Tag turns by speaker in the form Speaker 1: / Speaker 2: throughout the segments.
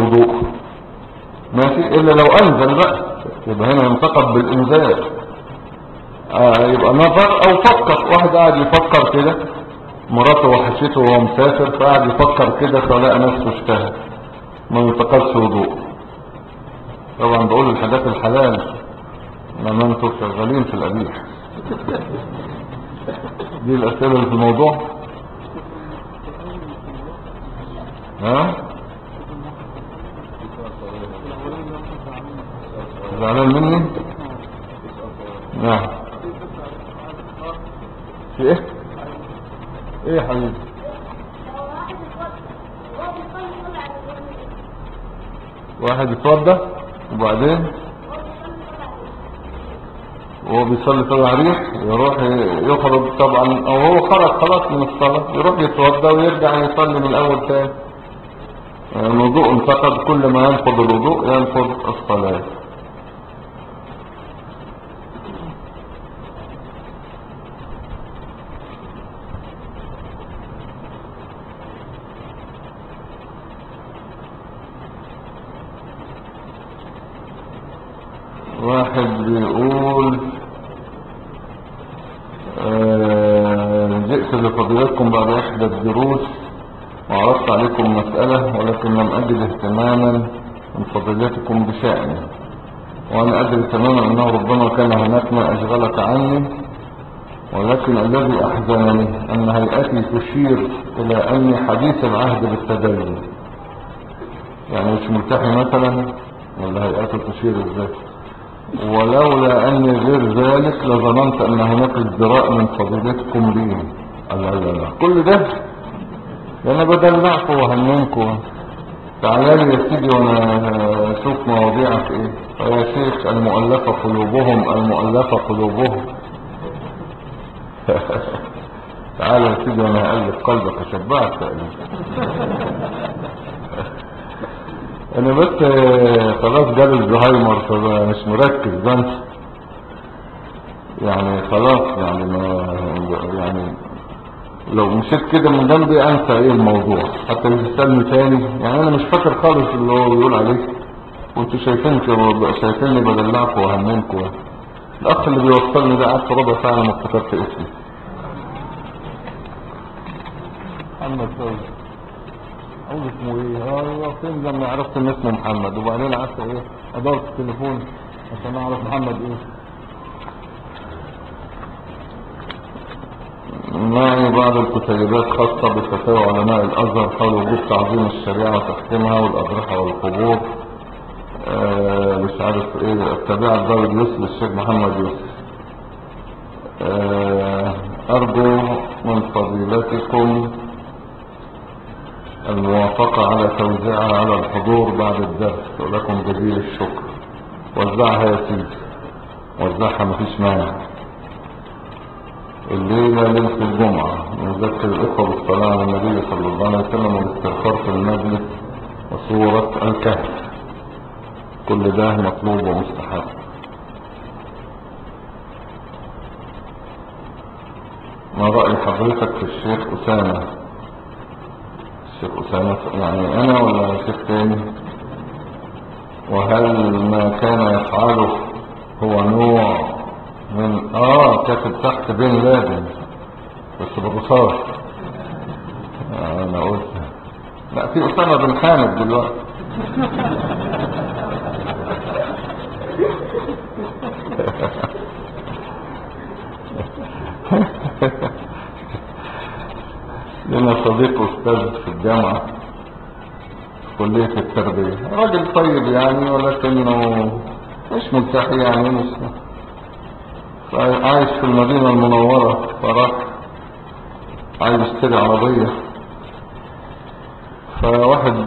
Speaker 1: وضوء ماشي، الا لو انزل بقى يبقى هنا ينتقد بالانزال. يبقى نظر او فكر، واحد قاعد يفكر كده، مراته وحشته وهو مسافر فقاعد يفكر كده فلقى نفسه اشتهى، ما ينتقدش وضوء. طبعا بقول الحاجات الحلال لما انتوا شغالين في القبيح. دي الاسئله اللي في الموضوع. ها زعلان مني؟ نعم. في ايه؟ ايه يا حبيبي؟ واحد يتوضى وبعدين وهو بيصلي صلاة ريح يروح يخرج طبعا، او هو خرج خلاص من الصلاة يروح يتوضى ويرجع يصلي من الاول تاني. الوضوء انتقد، كل ما ينقض الوضوء ينقض الصلاة. واحد بيقول جئت لفضيلتكم بعد احدى الدروس وعرضت عليكم مسألة ولكن لم اجد اهتماما من فضيلتكم بشأني، وانا ادري تماما انه ربما كان هناك ما اشغلك عني، ولكن الذي احزنني ان هيئتي تشير الى اني حديث العهد بالتدين. يعني مش ملتحي مثلا، ولا هيئته تشير ازاي؟ ولولا اني غير ذلك لظننت ان هناك ازدراء من فضيلتكم لي. لا لا لا، كل ده انا بدلعكم وهننكم. تعالى لي يا سيدي وانا اشوف مواضيعك ايه. فيا شيخ المؤلفة قلوبهم، المؤلفة قلوبهم. تعالى يا سيدي وانا هقلب قلبك اشبعك تقليل. انا بس خلاص جالي الزهايمر فمش مركز بنسى يعني، خلاص يعني يعني لو مشيت كده من جنبي انسى ايه الموضوع، حتى يسألني تاني يعني انا مش فاكر خالص اللي هو بيقول عليه. وانتوا شايفيني بدلعكم وهمنكم. الاخ اللي بيوصلني ده قعدت ربع ساعة ما افتكرت اسمي. محمد فوزي، اقول اسمه ايه؟ فين لما عرفت ان اسمه محمد؟ وبعدين قعدت ايه ادور في التليفون عشان اعرف محمد ايه. معي بعض الكتيبات خاصة بفتاوى علماء الازهر حول وجوب تعظيم الشريعة وتحكيمها والاضرحة والقبور. مش عارف ايه، التابعة الضابط يوسف للشيخ محمد يوسف. ارجو من فضيلتكم الموافقة على توزيعها على الحضور بعد الدرس، ولكم جزيل الشكر. وزعها يا سيدي، وزعها مفيش مانع. الليلة ليلة الجمعة نذكر الإخوة بالصلاة على النبي صلى الله عليه وسلم والاستغفار في المجلس وسورة الكهف. كل ده مطلوب ومستحب. ما رأي حضرتك في الشيخ أسامة؟ الشيخ أسامة يعني أنا ولا شيخ تاني؟ وهل ما كان يفعله هو نوع من كاتب تحت بن لادن بس بالرصاص؟ انا قلت لا، في أسامة بن حامد دلوقتي. لنا صديق أستاذ في الجامعة في كلية التربية، راجل طيب يعني ولكنه مش ملتحي يعني، مش عايش في المدينة المنورة، فراح عايز يشتري عربية. فواحد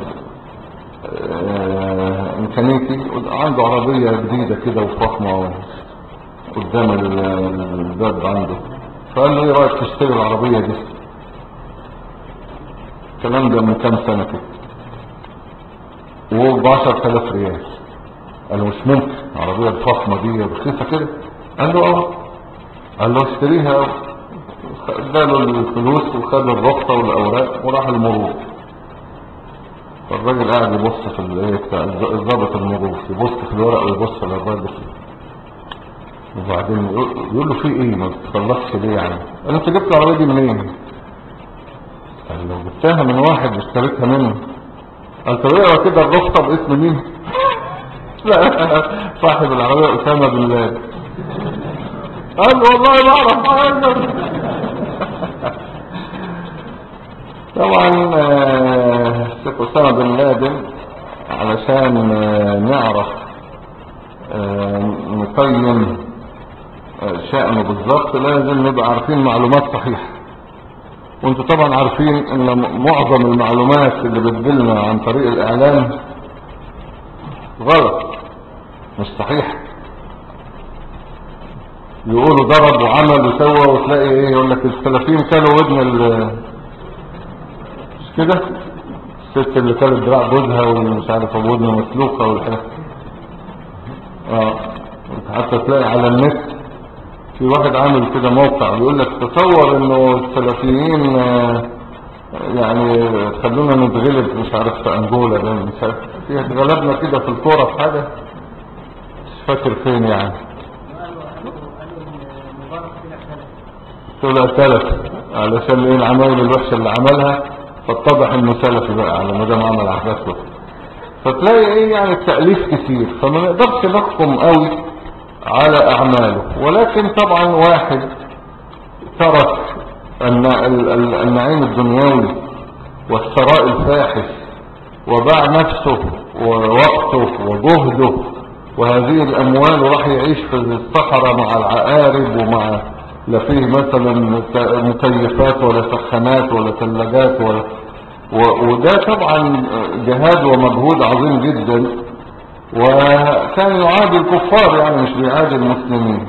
Speaker 1: ميكانيكي عنده عربية جديدة كده وفخمة قدام الباب عنده، فقال له ايه رأيك تشتري العربية دي؟ الكلام ده من كام سنة كده، وهو ب10,000 ريال. قال له مش ممكن، العربية الفخمة دي رخيصة كده؟ قال له قال له اشتريها. اداله الفلوس وخد الرخصة والاوراق وراح المرور. فالراجل قاعد يبص في الضابط المرور، يبص في الورق ويبص للراجل، وبعدين يقول له في ايه ما بتخلصش ليه يعني؟ قال انت جبت العربيه دي منين؟ قال له جبتها من واحد اشتريتها منه. قال طب اقرا كده الرخصه باسم مين؟ لا صاحب العربيه اسامه بن لادن. قال له والله ما اعرف حاجه. طبعا الشيخ اسامه بن لادن علشان نعرف نقيم شأنه بالظبط لازم نبقى عارفين معلومات صحيحة. وانتوا طبعا عارفين ان معظم المعلومات اللي بتجيلنا عن طريق الاعلام غلط مش صحيح. يقولوا ضرب وعمل وسوى وتلاقي ايه يقول لك السلفيين كانوا ودن مش كده، الست اللي كانت دراع جوزها ومش عارف ودنها مسلوقه والحاجات. حتى تلاقي على النت في واحد عامل كده موقع بيقول لك تصور انه السلفيين يعني خلونا نتغلب مش عارف في انجولا ده مش عارف في اتغلبنا كده في الكوره في حاجه مش فاكر فين يعني. طلع سلف علشان ايه العمايل الوحشه اللي عملها فاتضح انه سلفي بقى على ما دام عمل احداث وحشه. فتلاقي ايه يعني التأليف كتير فما نقدرش نحكم قوي على اعماله. ولكن طبعا واحد ترك النعيم الدنيوي والثراء الفاحش وباع نفسه ووقته وجهده وهذه الاموال وراح يعيش في الصحراء مع العقارب ومع لا فيه مثلا مكيفات ولا سخانات ولا ثلاجات وده طبعا جهاد ومجهود عظيم جدا. وكان يعادي الكفار يعني مش بيعادي المسلمين.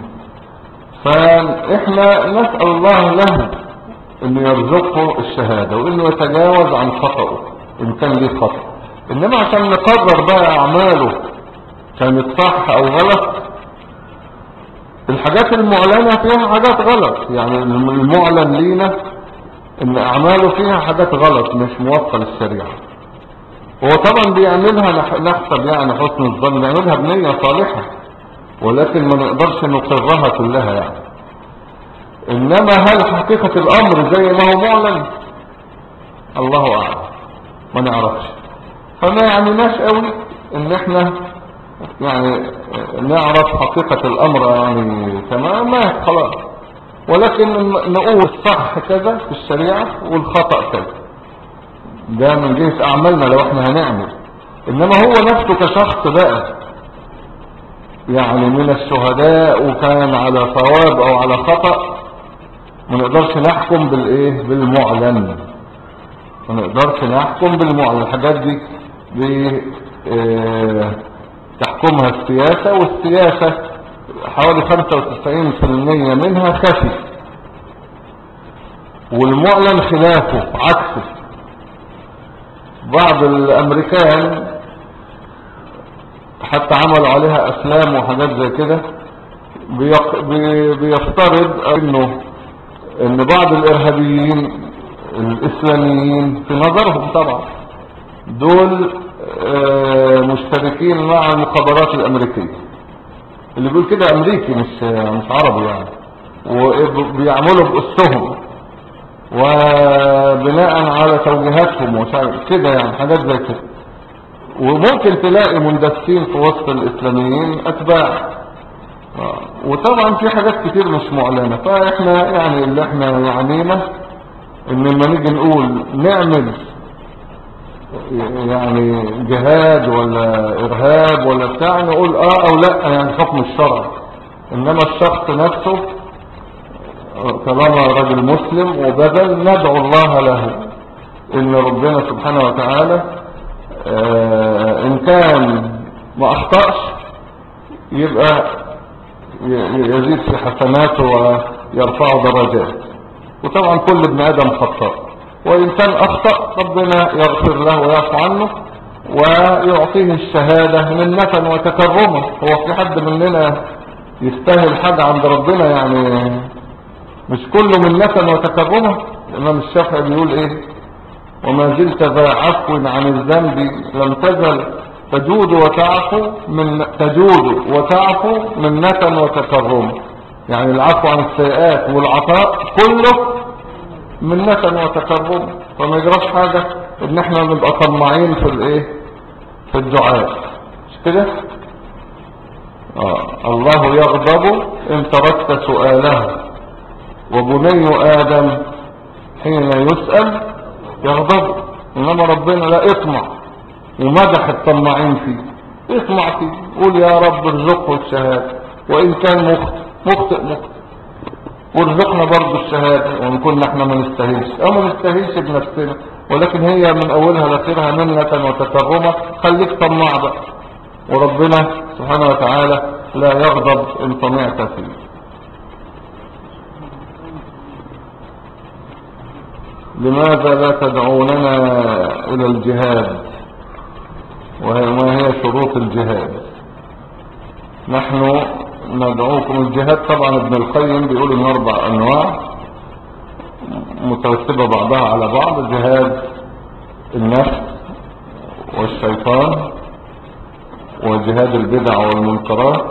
Speaker 1: فاحنا نسأل الله له انه يرزقه الشهادة وانه يتجاوز عن خطأه ان كان ليه خطأ. انما عشان نقرر بقى اعماله كانت صح او غلط، الحاجات المعلنة فيها حاجات غلط. يعني المعلن لينا ان اعماله فيها حاجات غلط مش موفقة للشريعة. هو طبعا بيعملها نحسب يعني حسن الظن بيعملها بنية صالحة ولكن ما نقدرش نقرها كلها يعني. انما هل حقيقة الامر زي ما هو معلن؟ الله اعلم ما نعرفش. فما يعنيناش قوي ان احنا يعني نعرف حقيقة الامر يعني تماما خلاص. ولكن نقول الصح كذا في الشريعة والخطأ كذا ده من جهة اعمالنا لو احنا هنعمل. انما هو نفسه كشخص بقى يعني من الشهداء وكان على صواب او على خطأ ما نقدرش نحكم بالايه بالمعلن. ما نقدرش نحكم بالمعلن. الحاجات دي تحكمها السياسة والسياسة حوالي 95% منها خفي والمعلن خلافه عكسه. بعض الامريكان حتى عملوا عليها افلام وحاجات زي كده بيفترض ان بعض الارهابيين الاسلاميين في نظرهم طبعا دول مشتركين مع المخابرات الامريكية. اللي بيقول كده امريكي مش عربي يعني. وبيعملوا بأسهم وبناء على توجيهاتهم ومش عارف كده يعني حاجات زي كده. وممكن تلاقي مندسين في وسط الاسلاميين اتباع. وطبعا في حاجات كتير مش معلنة. فاحنا يعني اللي احنا يعنينا ان لما نيجي نقول نعمل يعني جهاد ولا ارهاب ولا بتاع نقول او لا يعني حكم الشرع. انما الشخص نفسه طالما راجل مسلم وبذل ندعو الله له ان ربنا سبحانه وتعالى ان كان ما اخطأش يبقى يزيد في حسناته ويرفع درجات. وطبعا كل ابن ادم خطاء وان كان اخطأ ربنا يغفر له ويعفو عنه ويعطيه الشهادة منة وتكرمه. هو في حد مننا يستاهل حاجة عند ربنا يعني؟ مش كله منة وتكرمه. الامام الشافعي بيقول ايه وما زلت ذا عفو عن الذنب لم تزل تجود وتعفو منة وتكرم. يعني العفو عن السيئات والعطاء كله منة وتكرم. فما يجراش حاجة ان احنا نبقى طماعين في الايه، في الدعاء، مش كده؟ الله يغضب ان تركت سؤاله، وبني آدم حين يسأل يغضب. إنما ربنا لا يطمع، ومدح الطماعين فيه، يطمع فيه، قول يا رب ارزقه الشهادة وإن كان مخطئ وارزقنا برضو الشهادة وإن كنا احنا ما نستاهلش أو ما نستاهلش بنفسنا، ولكن هي من أولها لآخرها منة وتكرمة. خليك طماع بقى، وربنا سبحانه وتعالى لا يغضب إن طمعت فيه. لماذا لا تدعوننا إلى الجهاد؟ وما هي شروط الجهاد؟ نحن ندعوكم الجهاد. طبعا ابن القيم بيقول ان 4 انواع مترتبة بعضها على بعض: جهاد النفس والشيطان، وجهاد البدع والمنكرات،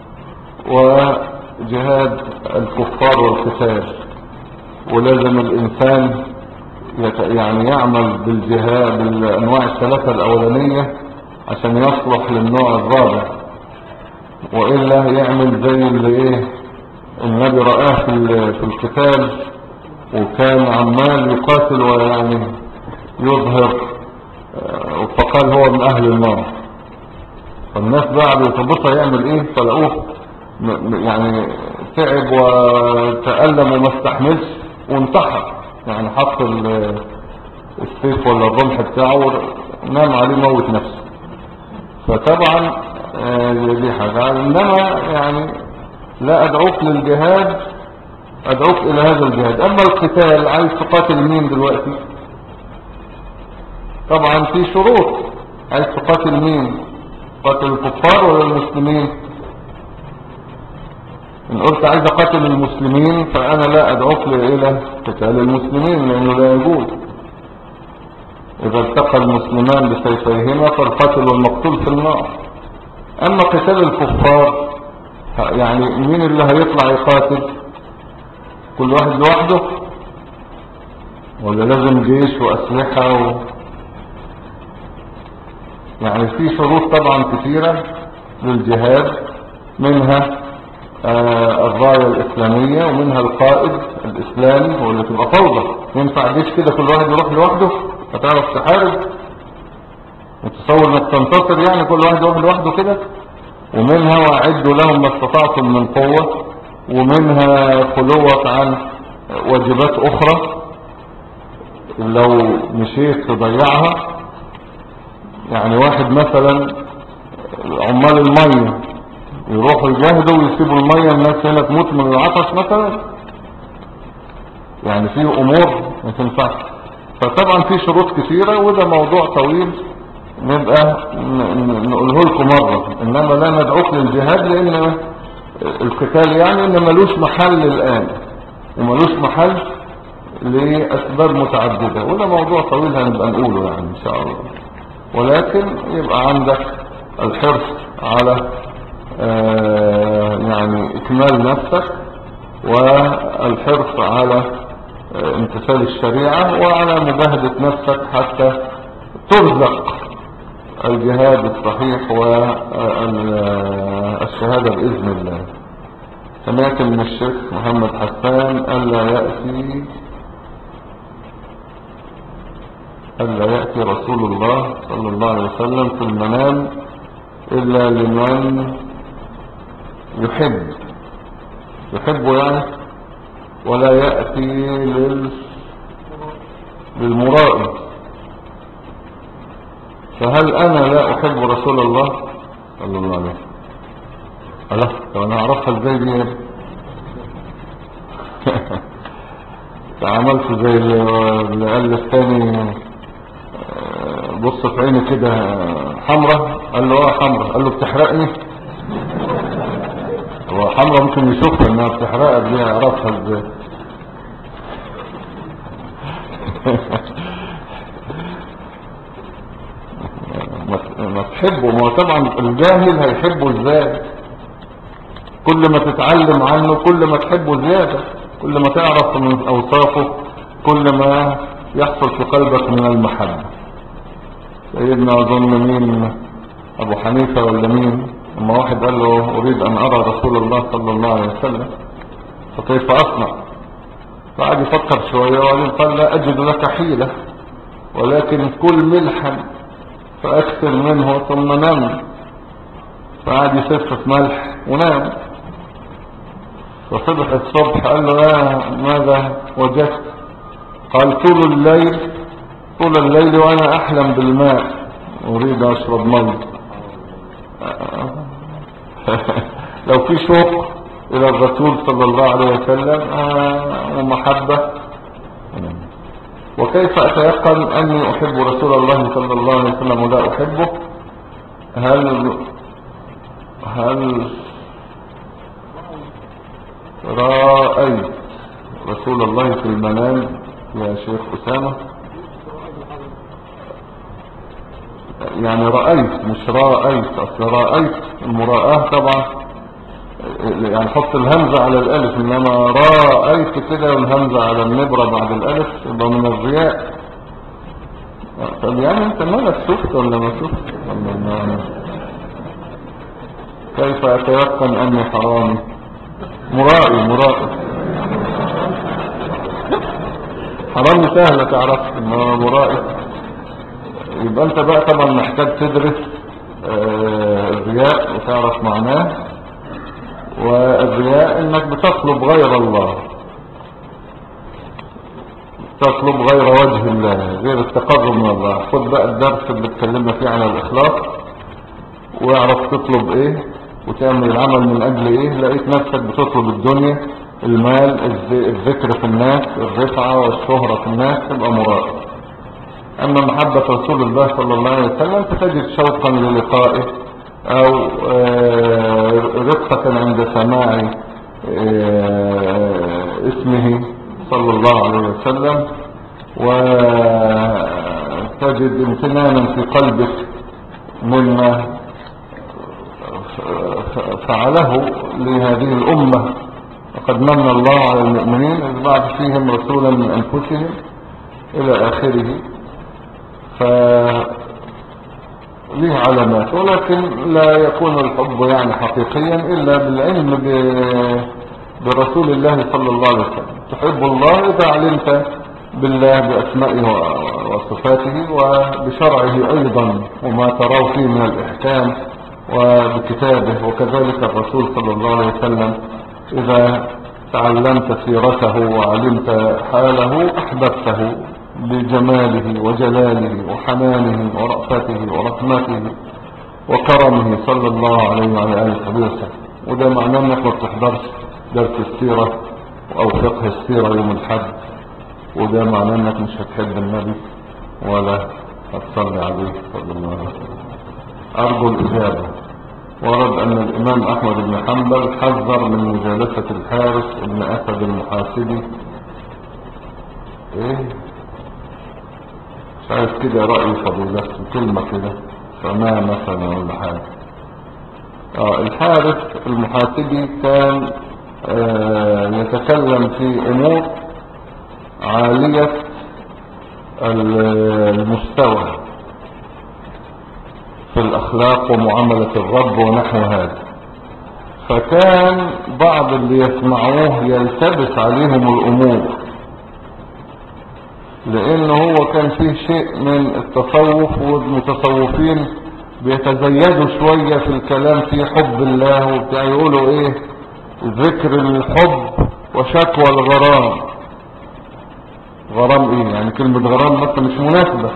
Speaker 1: وجهاد الكفار والقتال. ولازم الانسان يعني يعمل بالجهاد بالانواع الثلاثة الاولانية عشان يصلح للنوع الرابع، وإلا يعمل زي اللي النبي رآه في القتال، وكان عمال يقاتل ويعني يظهر، فقال هو من أهل النار. فالناس بعد يتبصى يعمل ايه، فلقوه يعني تعب وتألم وما استحملش وانتحر، يعني حط السيف ولا الرمح بتاعه نام عليه موت نفسه. فطبعا دي حاجة. انما يعني لا ادعوك للجهاد، ادعوك الى هذا الجهاد. اما القتال، عايز تقاتل مين دلوقتي؟ طبعا في شروط. عايز تقاتل مين؟ قاتل الكفار ولا المسلمين؟ ان قلت عايز اقاتل المسلمين فانا لا ادعوك الى قتال المسلمين، لانه لا يجوز. اذا التقى المسلمان بسيفيهما فالقاتل والمقتول في النار. اما قتال الكفار، يعني مين اللي هيطلع يقاتل؟ كل واحد لوحده ولا لازم جيش واسلحة يعني في شروط طبعا كثيرة للجهاد، منها الراية الاسلامية، ومنها القائد الاسلامي هو اللي تبقى فوضى. ينفع جيش كده كل واحد يروح لوحده؟ هتعرف تحارب وتصور انك تنتصر؟ يعني كل واحد يروح لوحده كده. ومنها واعدوا لهم ما استطعتم من قوة، ومنها خلوك عن واجبات اخرى لو مشيت تضيعها. يعني واحد مثلا عمال المية يروحوا يجاهدوا ويسيبوا المية، الناس هنا تموت من العطش مثلا. يعني في امور ما تنفعش. فطبعا في شروط كثيرة، وده موضوع طويل نبقى نقوله لكم مرة. انما لا ندعوك للجهاد لان القتال يعني ان ملوش محل الان، وملوش محل لاسباب متعددة، وده موضوع طويل هنبقى نقوله يعني ان شاء الله. ولكن يبقى عندك الحرص على يعني اكمال نفسك، والحرص على امتثال الشريعة، وعلى مجاهدة نفسك حتى ترزق الجهاد الصحيح والشهادة بإذن الله. سمعت من الشيخ محمد حسان ألا يأتي رسول الله صلى الله عليه وسلم في المنام إلا لمن يحبه يعني، ولا يأتي للمرائي. فهل أنا لا أحب رسول الله صلى الله عليه وسلم؟ ألا طب أنا أعرفها إزاي دي؟ تعاملت زي اللي قال الثاني بص في عيني كده حمرة، قال له حمرة، قال له بتحرقني؟ هو حمرة ممكن يشوفها انها بتحرقك، دي يعرفها ازاي؟ تحبه. ما هو طبعا الجاهل هيحبه ازاي؟ كل ما تتعلم عنه كل ما تحبه زيادة، كل ما تعرف من اوصافه كل ما يحصل في قلبك من المحبة. سيدنا اظن مين، ابو حنيفة ولا مين، لما واحد قال له اريد ان ارى رسول الله صلى الله عليه وسلم فكيف اصنع؟ فقعد يفكر شوية وقال قال لا اجد لك حيلة، ولكن كل ملحا فاكثر منه ثم نم. فقعد يسف في ملح ونام. فصبح الصبح قال له يا ماذا وجدت؟ قال طول الليل وانا احلم بالماء اريد اشرب مي. لو في شوق الى الرسول صلى الله عليه وسلم ومحبة. وكيف اتيقن اني احب رسول الله صلى الله عليه وسلم ولا احبه؟ هل رأيت رسول الله في المنام يا شيخ أسامة؟ يعني رأيت مش رأيت، أصل رأيت المراءة طبعا يعني حط الهمزة على الألف، إنما رأيت كده والهمزة على النبرة بعد الألف يبقى من الرياء. طب يعني أنت مالك شفت ولا ما شفت ولا ما؟ كيف أتيقن أني حرامي؟ مرائي حرامي سهلة تعرف إنه مرائي. يبقى أنت بقى طبعا محتاج تدرس الرياء وتعرف معناه. والرياء إنك بتطلب غير الله، تطلب غير وجه الله، غير التقرب من الله. خد بقى الدرس اللي اتكلمنا فيه عن الإخلاص واعرف تطلب ايه وتعمل العمل من اجل ايه. لقيت نفسك بتطلب الدنيا، المال، الذكر في الناس، الرفعة والشهرة في الناس، تبقى مرائي. اما محبة رسول الله صلى الله عليه وسلم فتجد شوقا للقائه او رقة عند سماع اسمه صلى الله عليه وسلم، وتجد امتنانا في قلبك مما فعله لهذه الأمة. وقد من الله على المؤمنين إذ بعث فيهم رسولا من أنفسهم إلى آخره. فليه علامات، ولكن لا يكون الحب يعني حقيقيا إلا بالعلم برسول الله صلى الله عليه وسلم. تحب الله إذا علمت بالله بأسمائه وصفاته وبشرعه أيضا وما تراه فيه من الإحكام وبكتابه. وكذلك الرسول صلى الله عليه وسلم إذا تعلمت سيرته وعلمت حاله أحببته بجماله وجلاله وحنانه ورأفته ورحمته وكرمه صلى الله عليه وعلى آله وسلم. وده معناه انك ما بتحضرش درس السيرة او فقه السيرة يوم الحد، وده معناه انك مش هتحب النبي ولا هتصلي عليه صلى الله عليه وسلم. ارجو الاجابة. ورد ان الامام احمد بن حنبل حذر من مجالسة الحارس ابن اسد المحاسبي. ايه مش عارف كده رأي فضيلته كلمة كده فما مثلا ولا حاجة. الحارس المحاسبي كان يتكلم في امور عالية المستوى في الاخلاق ومعاملة الرب ونحو هذا. فكان بعض اللي يسمعوه يلتبس عليهم الامور، لانه هو كان فيه شيء من التصوف، والمتصوفين بيتزيدوا شوية في الكلام في حب الله وبتاع، يقولوا ايه ذكر الحب وشكوى الغرام. غرام ايه يعني؟ كلمة غرام مثلا مش مناسبة.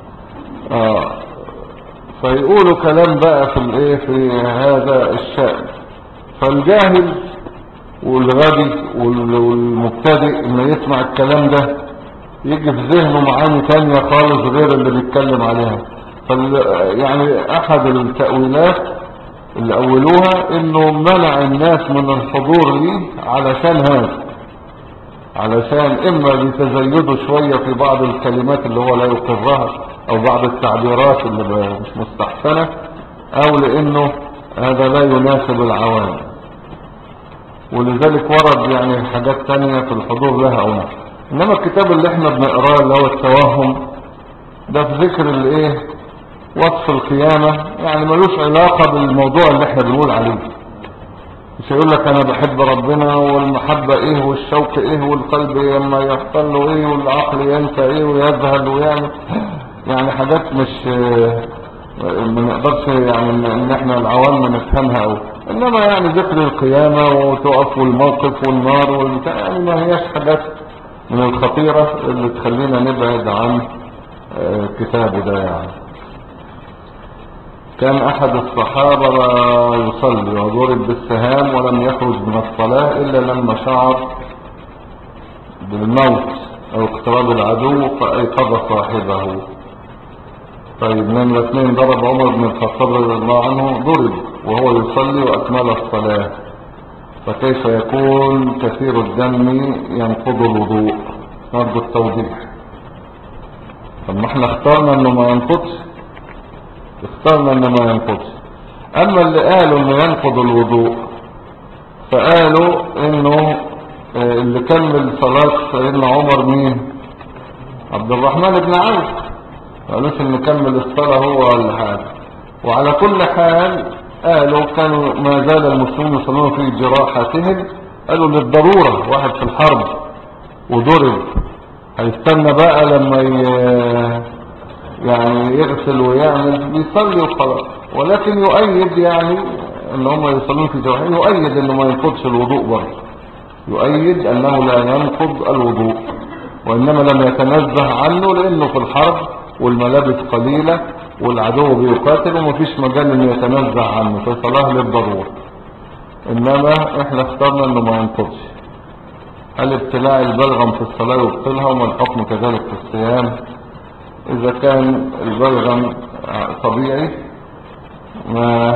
Speaker 1: فيقولوا كلام بقى في الايه في هذا الشأن. فالجاهل والغبي والمبتدئ انه يسمع الكلام ده يجي في ذهنه معاني تانية خالص غير اللي بيتكلم عليها. يعني احد التأويلات اللي اولوها انه منع الناس من الحضور ليه علشان هذا، علشان اما بيتزيدوا شوية في بعض الكلمات اللي هو لا يقرها او بعض التعبيرات اللي مش مستحسنة، او لانه هذا لا يناسب العوام. ولذلك ورد يعني حاجات تانية في الحضور لها او لا. انما الكتاب اللي احنا بنقراه اللي هو التوهم ده في ذكر الايه، وصف القيامة، يعني ملوش علاقة بالموضوع اللي احنا بنقول عليه. مش هيقول لك انا بحب ربنا والمحبة ايه والشوق ايه والقلب لما يحصل له ايه والعقل ينسى ايه ويذهل ويعمل يعني حاجات مش ما نقدرش يعني ان احنا العوام نفهمها او. انما يعني ذكر القيامة وتقف والموقف والنار والبتاع يعني ما هياش حاجات من الخطيرة اللي تخلينا نبعد عن كتابه ده. يعني كان احد الصحابة يصلي وضرب بالسهام ولم يخرج من الصلاة الا لما شعر بالموت او اقتراب العدو فايقظ صاحبه. طيب نمرة 2 ضرب عمر بن الخطاب رضي الله عنه، ضرب وهو يصلي واكمل الصلاة، فكيف يكون كثير الدم ينقض الوضوء؟ نرجو التوضيح. طب ما احنا اخترنا انه ما ينقضش، اخترنا انه ما ينقضش. اما اللي قالوا انه ينقض الوضوء فقالوا انه اللي كمل صلاة سيدنا عمر مين؟ عبد الرحمن بن عوف. قالوش انه كمل الصلاة هو ولا حاجة. وعلى كل حال قالوا كانوا ما زال المسلمون يصلون في جراحاتهم، قالوا للضرورة، واحد في الحرب وضرب هيستنى بقى لما يعني يغسل ويعمل بيصلي وخلاص. ولكن يؤيد يعني ان هم يصلون في جراحين، يؤيد انه ما ينقضش الوضوء برضه، يؤيد انه لا ينقض الوضوء، وانما لم يتنزه عنه لانه في الحرب والملابس قليلة والعدو بيقاتل ومفيش مجال انه يتنزه عنه، فصلاه للضرورة. انما احنا اخترنا انه ما ينقضش. هل ابتلاع البلغم في الصلاة يبطلها؟ وما الحكم كذلك في الصيام؟ اذا كان البلغم طبيعي ما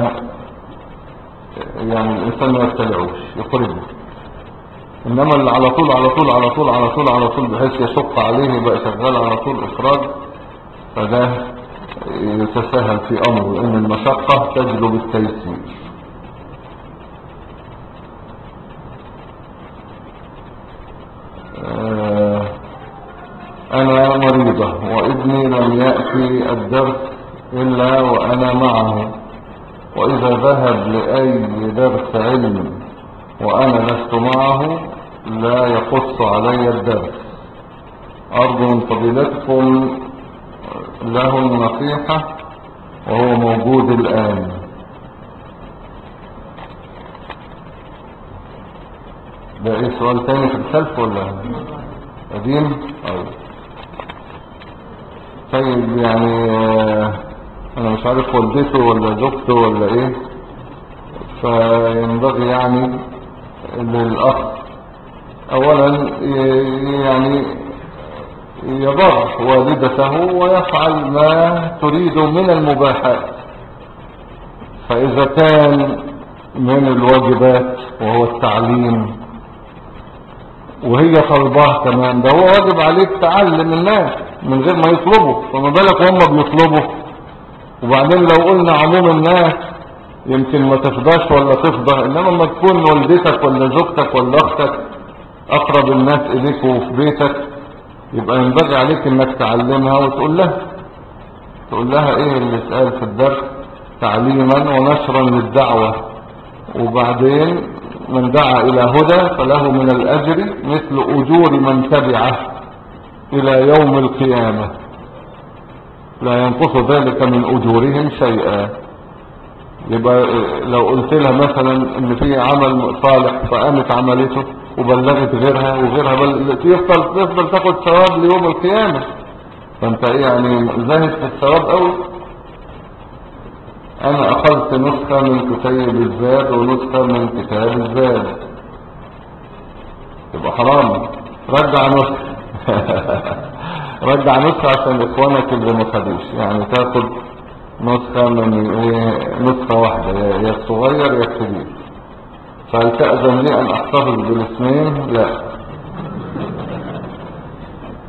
Speaker 1: يعني الانسان ما يبتلعوش يخرجه. انما اللي على طول على طول على طول على طول على طول بحيث يشق عليه يبقى شغال على طول اخراج، فده يتساهل في امره لان المشقة تجلب التيسير. انا مريضة وابني لم يأتي الدرس الا وانا معه، واذا ذهب لاي درس علم وانا لست معه لا يقص علي الدرس. ارجو من فضيلتكم له النصيحة وهو موجود الان. ده ايه سؤال تاني في الخلف ولا قديم؟ طيب يعني انا مش عارف والدته ولا زوجته ولا ايه، فينبغي يعني للاخ اولا يعني يبر والدته ويفعل ما تريد من المباحات. فاذا كان من الواجبات وهو التعليم وهي طلباه كمان، ده هو واجب عليك تعلم الناس من غير ما يطلبوا، فما بالك هم بيطلبوا. وبعدين لو قلنا عموم الناس يمكن ما تفضاش ولا تفضى، انما لما تكون والدتك ولا زوجتك ولا اختك اقرب الناس اليك وفي بيتك يبقى ينبغي عليك انك تعلمها وتقول لها، تقول لها ايه اللي اتقال في الدرس تعليما ونشرا للدعوة. وبعدين من دعا الى هدى فله من الاجر مثل اجور من تبعه الى يوم القيامة لا ينقص ذلك من اجورهم شيئا. يبقى لو قلت لها مثلا ان في عمل صالح فقامت عملته وبلغت غيرها وغيرها تفضل تاخد ثواب ليوم القيامة. فانت ايه يعني زاهد في الثواب قوي. انا اخذت نسخة من كتيب الزاد ونسخة من كتاب الزاد، يبقى حرام. رجع نسخة رجع نسخة عشان اخوانك اللي ما خدوش، يعني تاخد نسخة من ايه، نسخة واحدة يا الصغير يا الكبير. فهل تأذن لي ان احتفظ بالاسمين؟ لا،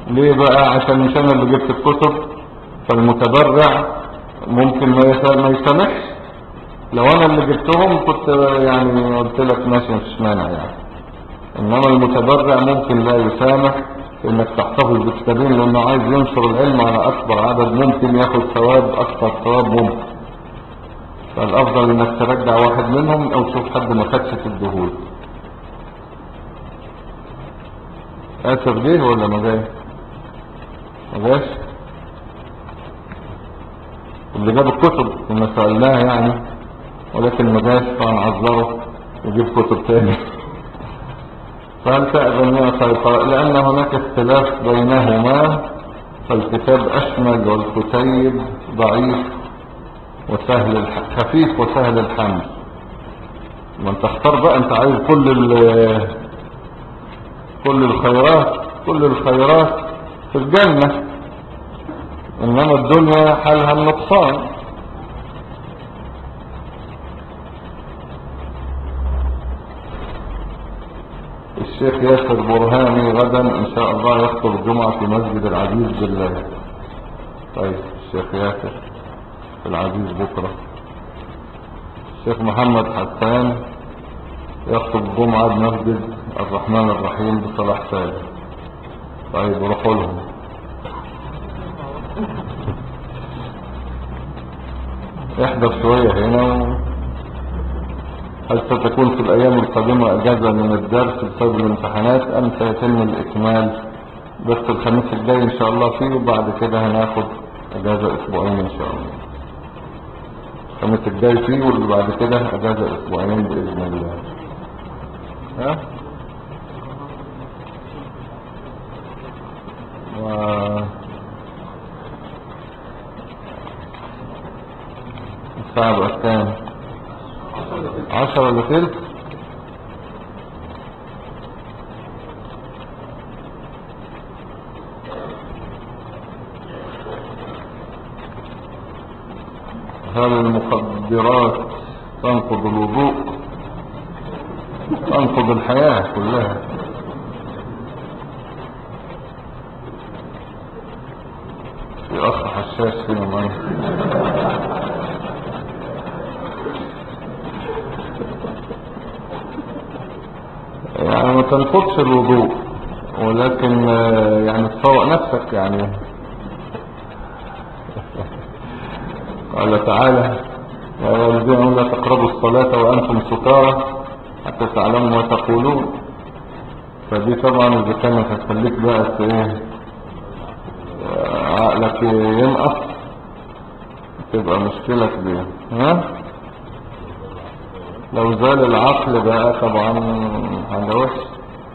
Speaker 1: ليه بقى؟ عشان مش انا اللي جبت الكتب، فالمتبرع ممكن ما يسامحش. لو انا اللي جبتهم كنت يعني قلت لك ماشي مفيش مانع يعني. انما المتبرع ممكن لا يسامح في انك تحتفظ بكتابين، لانه عايز ينشر العلم على اكبر عدد ممكن، ياخد ثواب اكثر ثواب ممكن. فالافضل انك ترجع واحد منهم او تشوف حد ما خدش تديهوله. اسف جه ولا ما جاي؟ ما جاش. اللي جاب الكتب كنا سألناه يعني، ولكن ما جاش، فهنعذره ويجيب كتب تاني. فهل تأذن يا سيطرة؟ لأن هناك اختلاف بينهما، فالكتاب أشمل والكتيب ضعيف وسهل خفيف وسهل الحمل. ما انت اختار بقى، انت عايز كل الخيرات في الجنة، انما الدنيا حالها النقصان. الشيخ ياسر برهاني غدا ان شاء الله يخطب الجمعة في مسجد العزيز بالله. طيب الشيخ ياسر في العزيز بكرة. الشيخ محمد حسان يخطب الجمعة بمسجد الرحمن الرحيم بصلاح سالم. طيب روحوا لهم. احضر شوية هنا هل ستكون في الأيام القادمة أجازة من الدرس بسبب الامتحانات أم سيتم الإكمال؟ بس الخميس الجاي إن شاء الله فيه، وبعد كده هناخد أجازة أسبوعين إن شاء الله. الخميس الجاي فيه، واللي بعد كده أجازة أسبوعين بإذن الله. ها؟ الساعة بقى كام؟ 10 إلا تلت. هل المخدرات تنقض الوضوء؟ تنقض الحياة كلها. في أخ حشاش فينا معنا. يعني ما تنقضش الوضوء، ولكن يعني تفوق نفسك يعني. قال تعالى يا أيها الذين لا تقربوا الصلاة وأنتم سكارى حتى تعلموا ما تقولون. فدي طبعا إذا كانت هتخليك بقى ايه، عقلك ينقص، تبقى مشكلة كبيرة. ها؟ لو زال العقل بقى طبعا حاجة وحشة.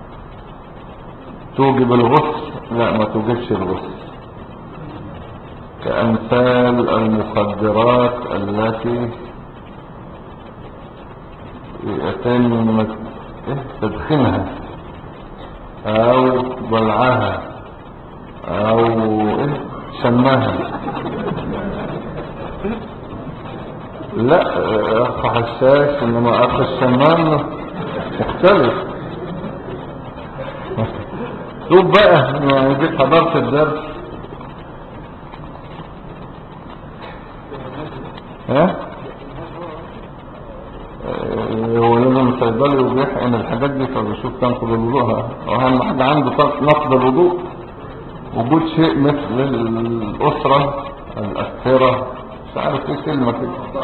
Speaker 1: توجب الغسل؟ لا ما توجبش الغسل. كأمثال المخدرات التي يتم تدخينها او بلعها او شمها. لا اخ حشاش، انما اخ الشمام مختلف. شوف بقى يعني دي حضرت الدرس. ها؟ هو لازم الصيدلي وبيحقن الحاجات دي، فبيشوف تنقض الوضوء. واهم حاجة عنده نقض الوضوء وجود شيء مثل الأسرة الأسرة، مش عارف ايه كلمة كده،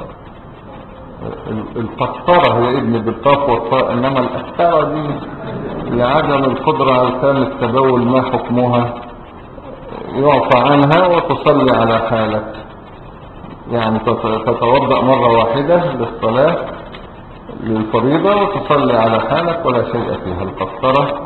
Speaker 1: القسطرة هي ابن بالقاف والطاء، انما الأسرة دي لعدم القدرة على تام التبول. ما حكمها؟ يعفى عنها وتصلي على حالك، يعني تتوضأ مرة واحدة للصلاة للفريضة وتصلي على حالك ولا شيء فيها. القسطرة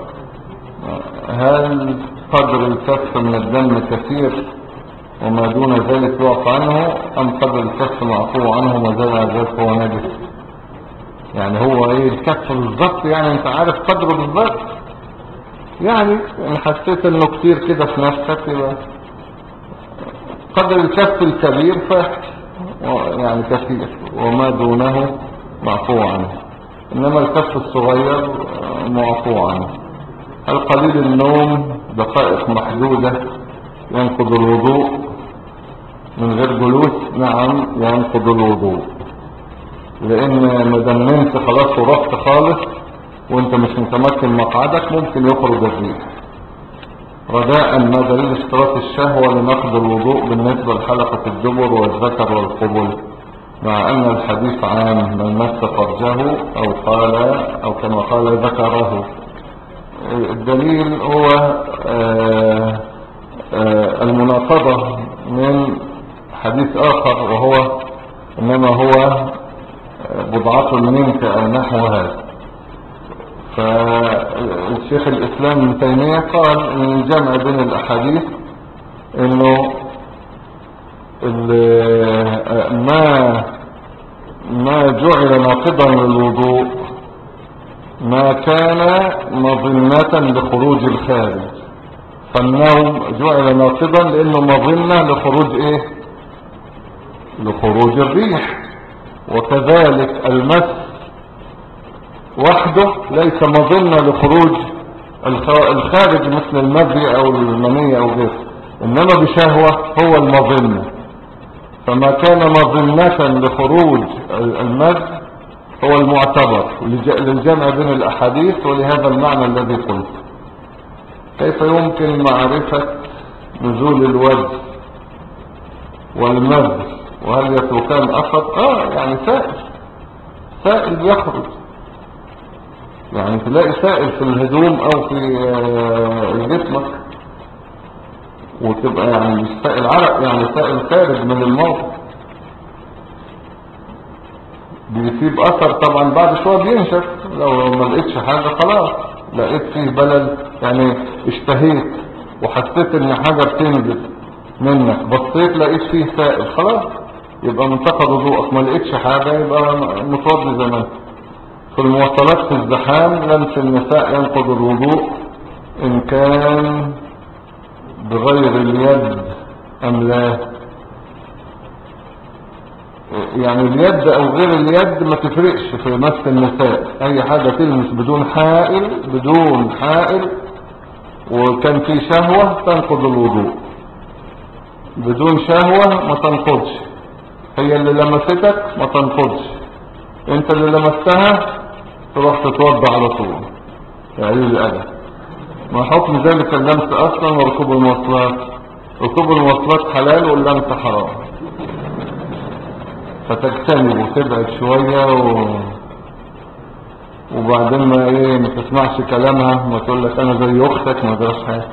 Speaker 1: هل قدر الكف من الدم كثير وما دون ذلك يعفى عنه، ام قدر الكف معفو عنه ما زال على ذلك هو نجس؟ يعني هو ايه الكف بالظبط؟ يعني انت عارف قدره بالظبط؟ يعني ان حسيت انه كتير كده في نفسك يبقى قدر الكف الكبير فاحش يعني كثير، وما دونه معفو عنه، انما الكف الصغير معفو عنه. هل قليل النوم دقائق محدودة ينقض الوضوء من غير جلوس؟ نعم ينقض الوضوء، لان ما دام نمت خلاص ورحت خالص وانت مش متمكن مقعدك ممكن يخرج الريح. رجاء ما دليل اشتراط الشهوة لنقض الوضوء بالنسبة لحلقة الدبر والذكر والقبل، مع ان الحديث عن من مس فرجه او كما قال ذكره. الدليل هو المناقضة من حديث آخر، وهو إنما هو بضعة منك أو نحو هذا. فالشيخ الإسلام ابن تيمية قال إن الجمع بين الأحاديث إنه ما جعل ناقضا للوضوء ما كان مظنة لخروج الخارج، فالنوم جعل ناقضا لأنه مظنة لخروج لخروج الريح. وكذلك المس وحده ليس مظنة لخروج الخارج مثل المذي أو المنية أو غيره، إنما بشهوة هو المظنة. فما كان مظنة لخروج المذي هو المعتبر للجمع بين الأحاديث، ولهذا المعنى الذي قلت. كيف يمكن معرفة نزول الوجه والمذي وهل يتركان أثر؟ يعني سائل بيخرج، يعني تلاقي سائل في الهدوم أو في جسمك وتبقى يعني مش سائل عرق، يعني سائل خارج من الموت بيسيب أثر طبعا بعد شوية بينشف. لو ما لقيتش حاجة خلاص، لقيت فيه بلل يعني اشتهيت وحسيت ان حاجة بتنزل منك، بصيت لقيت فيه سائل خلاص يبقى منتقد وضوءك. ما لقيتش حاجة يبقى متوضي زي ما انت. في المواصلات في الزحام لمس النساء ينقض الوضوء ان كان بغير اليد ام لا؟ يعني اليد او غير اليد ما تفرقش في مس النساء، اي حاجة تلمس بدون حائل وكان في شهوة تنقض الوضوء، بدون شهوة ما تنقضش. هي اللي لمستك ما تنقضش، انت اللي لمستها تروح تتوضع على طول. يعني الأدب ما حكم ذلك اللمس اصلا وركوب المواصلات؟ ركوب المواصلات حلال واللمس حرام، فتجتنب وتبعد شوية وبعدين ما تسمعش كلامها، ما تقول لك انا زي اختك، ما درش حاجة.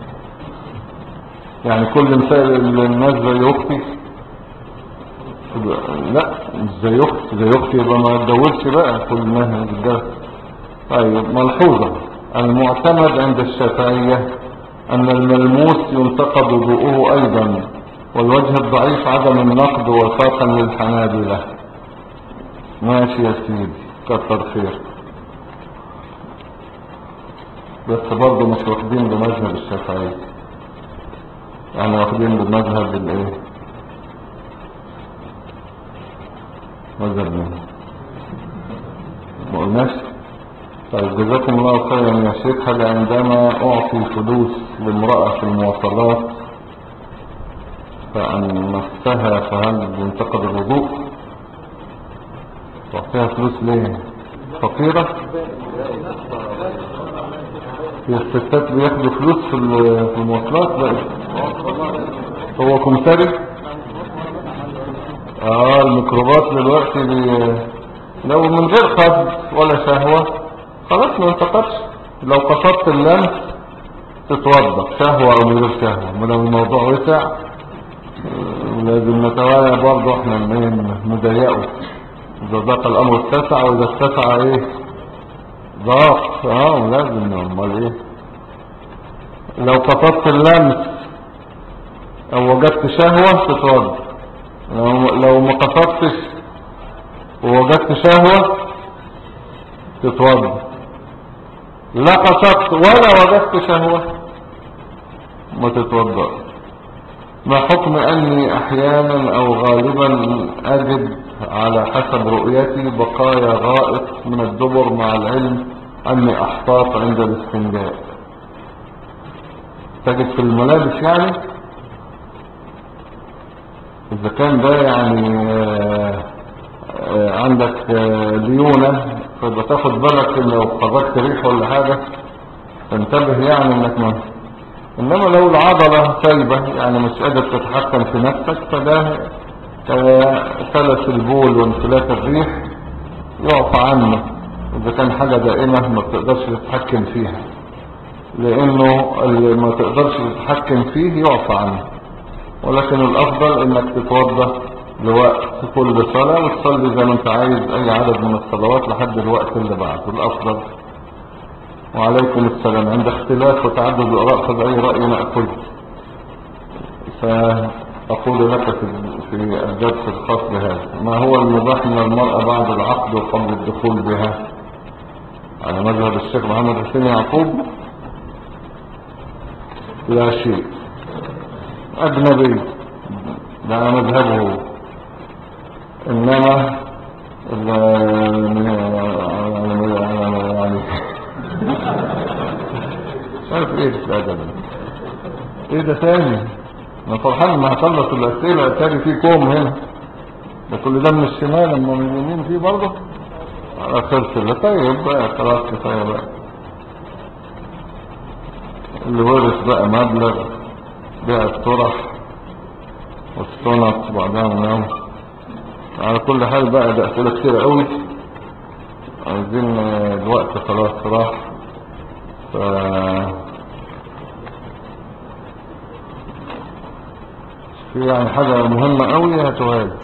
Speaker 1: يعني كل مثال الناس زي اختي، لا مش زي اختي، زي اختي يبقى ما اتجوزش بقى كل الناس بالجواز. طيب ملحوظة، المعتمد عند الشافعية ان الملموس ينتقد وضوءه ايضا، والوجه الضعيف عدم النقد وفاقا للحنابلة. ماشي يا سيدي كتر خير، بس برضه مش واخدين بمذهب الشافعية، يعني واخدين بمذهب مذهب مين؟ ما قلناش. طيب جزاكم الله خيرا يا شيخ. هل عندما اعطي فلوس لامرأة في المواصلات فان مسها فهل ينتقد الوضوء؟ تعطيها فلوس ليه؟ فقيرة؟ هي الستات بياخدوا فلوس في المواصلات بقى؟ هو كمثري؟ الميكروبات دلوقتي لو من غير قصد ولا شهوة خلاص ما انتقدش. لو قصدت اللمس تتوضا شهوة او من غير شهوة. ولو الموضوع وسع لازم نتوالى برضه احنا نضيقه، اذا ضاق الامر اتسع، واذا اتسع ضاق. لازم. امال لو قصدت اللمس او وجدت شهوة تتوضا. لو ما قصدتش ووجدت شهوة تتوضا. لا قصدت ولا وجدت شهوة ما تتوضا. ما حكم اني احيانا او غالبا اجد على حسب رؤيتي بقايا غائط من الدبر مع العلم اني احتاط عند الاستنجاء؟ تجد في الملابس يعني. إذا كان ده يعني عندك ليونة، فبتاخد بالك لو خرجت ريح ولا حاجة تنتبه يعني انك ما. انما لو العضلة سايبة يعني مش قادر تتحكم في نفسك، فده سلس البول وانفلات الريح يعفى عنه. إذا كان حاجة دائمة ما بتقدرش تتحكم فيها، لأنه اللي ما تقدرش تتحكم فيه يعفى عنه. ولكن الأفضل إنك تتوضى لوقت كل صلاة وتصلي زي ما أنت عايز أي عدد من الصلوات لحد الوقت اللي بعده الأفضل. وعليكم السلام. عند اختلاف وتعدد الآراء فبأي رأي نأخذ. فأقول لك في الدرس الخاص بهذا: ما هو المباح من المرأة بعد العقد وقبل الدخول بها؟ على مذهب الشيخ محمد حسين يعقوب لا شيء. أجنبي ده على مذهبه. إنما يعني مش عارف ايه ده ايه ده تاني. انا فرحان ما هخلص الاسئله تاني في كوم هنا. ده كل ده من الشمال، اما من اليمين فيه برضه على خير الله. طيب بقى خلاص كفايه بقى. اللي ورث بقى مبلغ بيع الطرح والصنط وبعدها منام. على كل حال بقى ده اسئله كتير قوي. عايزين الوقت خلاص راح. ف في يعني حاجه مهمه قوي هتوهالي.